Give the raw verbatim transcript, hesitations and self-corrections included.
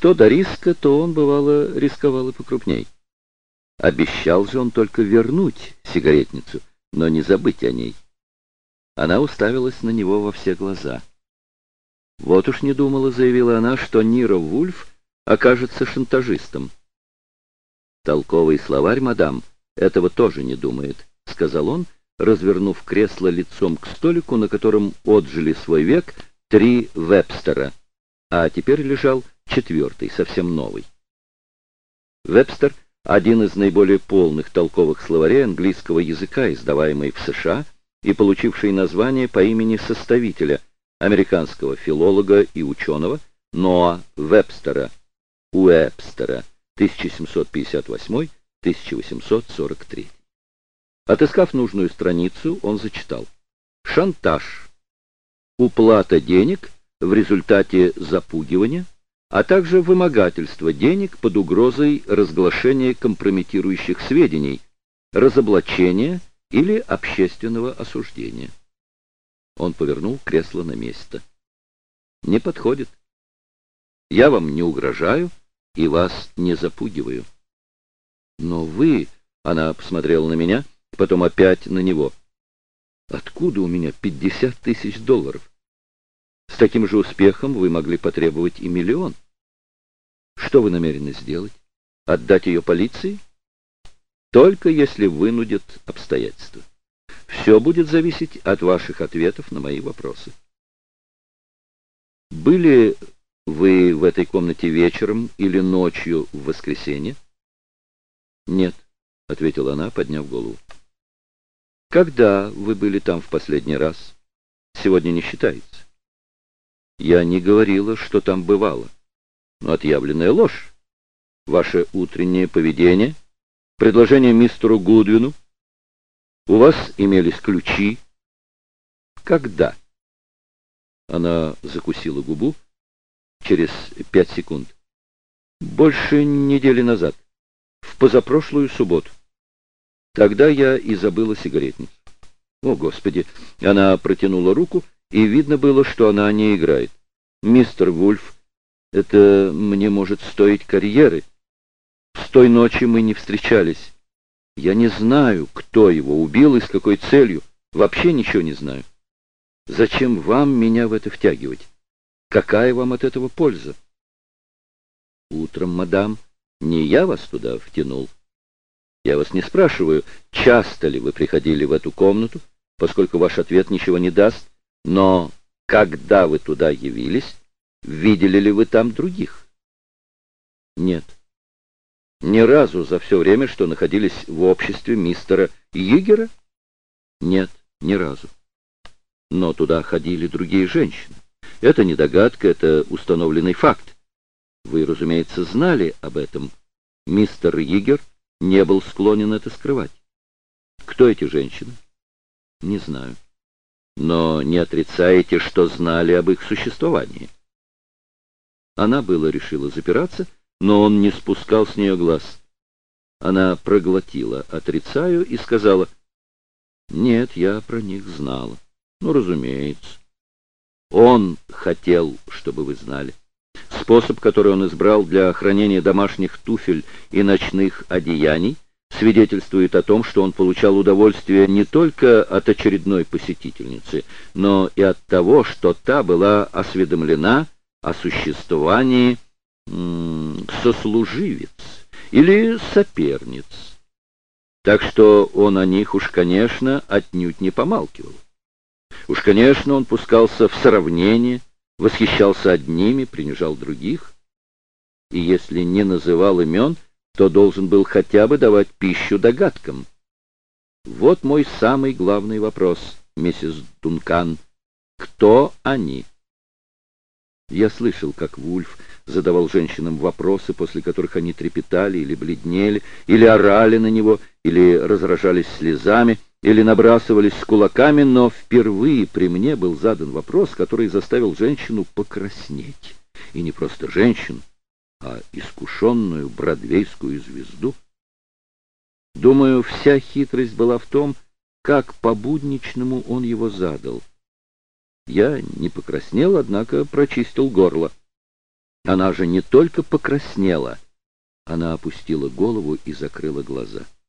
Что до риска, то он, бывало, рисковал и покрупней. Обещал же он только вернуть сигаретницу, но не забыть о ней. Она уставилась на него во все глаза. «Вот уж не думала», — заявила она, — «что Ниро Вульф окажется шантажистом». «Толковый словарь, мадам, этого тоже не думает», — сказал он, развернув кресло лицом к столику, на котором отжили свой век три Вебстера, а теперь лежал четвертый, совсем новый. Вебстер — один из наиболее полных толковых словарей английского языка, издаваемый в США и получивший название по имени составителя, американского филолога и ученого Ноа Вебстера, Уэбстера, тысяча семьсот пятьдесят восьмой — тысяча восемьсот сорок третий. Отыскав нужную страницу, он зачитал: «Шантаж. Уплата денег в результате запугивания, а также вымогательство денег под угрозой разглашения компрометирующих сведений, разоблачения или общественного осуждения». Он повернул кресло на место. «Не подходит. Я вам не угрожаю и вас не запугиваю». «Но вы...» — она посмотрела на меня, потом опять на него. «Откуда у меня пятьдесят тысяч долларов? С таким же успехом вы могли потребовать и миллион. Что вы намерены сделать? Отдать ее полиции? Только если вынудят обстоятельства. Все будет зависеть от ваших ответов на мои вопросы». «Были вы в этой комнате вечером или ночью в воскресенье?» «Нет», — ответила она, подняв голову. «Когда вы были там в последний раз? Сегодня не считается». «Я не говорила, что там бывало. Но отъявленная ложь. Ваше утреннее поведение, предложение мистеру Гудвину. У вас имелись ключи. Когда?» Она закусила губу. Через пять секунд. «Больше недели назад. В позапрошлую субботу. Тогда я и забыла сигаретницу». «О, Господи!» Она протянула руку, и видно было, что она не играет. «Мистер Вульф, это мне может стоить карьеры. С той ночи мы не встречались. Я не знаю, кто его убил и с какой целью. Вообще ничего не знаю. Зачем вам меня в это втягивать? Какая вам от этого польза?» «Утром, мадам, не я вас туда втянул. Я вас не спрашиваю, часто ли вы приходили в эту комнату, поскольку ваш ответ ничего не даст, но когда вы туда явились, видели ли вы там других?» «Нет. Ни разу за все время, что находились в обществе мистера Йигера?» «Нет, ни разу. Но туда ходили другие женщины. Это не догадка, это установленный факт. Вы, разумеется, знали об этом. Мистер Йигер не был склонен это скрывать. Кто эти женщины?» «Не знаю. Но не отрицаете, что знали об их существовании?» Она было решила запираться, но он не спускал с нее глаз. Она проглотила «отрицаю» и сказала: «Нет, я про них знала». «Ну, разумеется. Он хотел, чтобы вы знали. Способ, который он избрал для хранения домашних туфель и ночных одеяний, свидетельствует о том, что он получал удовольствие не только от очередной посетительницы, но и от того, что та была осведомлена о существовании м- сослуживец или соперниц. Так что он о них уж, конечно, отнюдь не помалкивал. Уж, конечно, он пускался в сравнение, восхищался одними, принижал других. И если не называл имен, то должен был хотя бы давать пищу догадкам. Вот мой самый главный вопрос, миссис Дункан. Кто они?» Я слышал, как Вульф задавал женщинам вопросы, после которых они трепетали или бледнели, или орали на него, или разражались слезами, или набрасывались с кулаками, но впервые при мне был задан вопрос, который заставил женщину покраснеть. И не просто женщину, а искушенную бродвейскую звезду. Думаю, вся хитрость была в том, как по-будничному он его задал. Я не покраснел, однако прочистил горло. Она же не только покраснела, она опустила голову и закрыла глаза.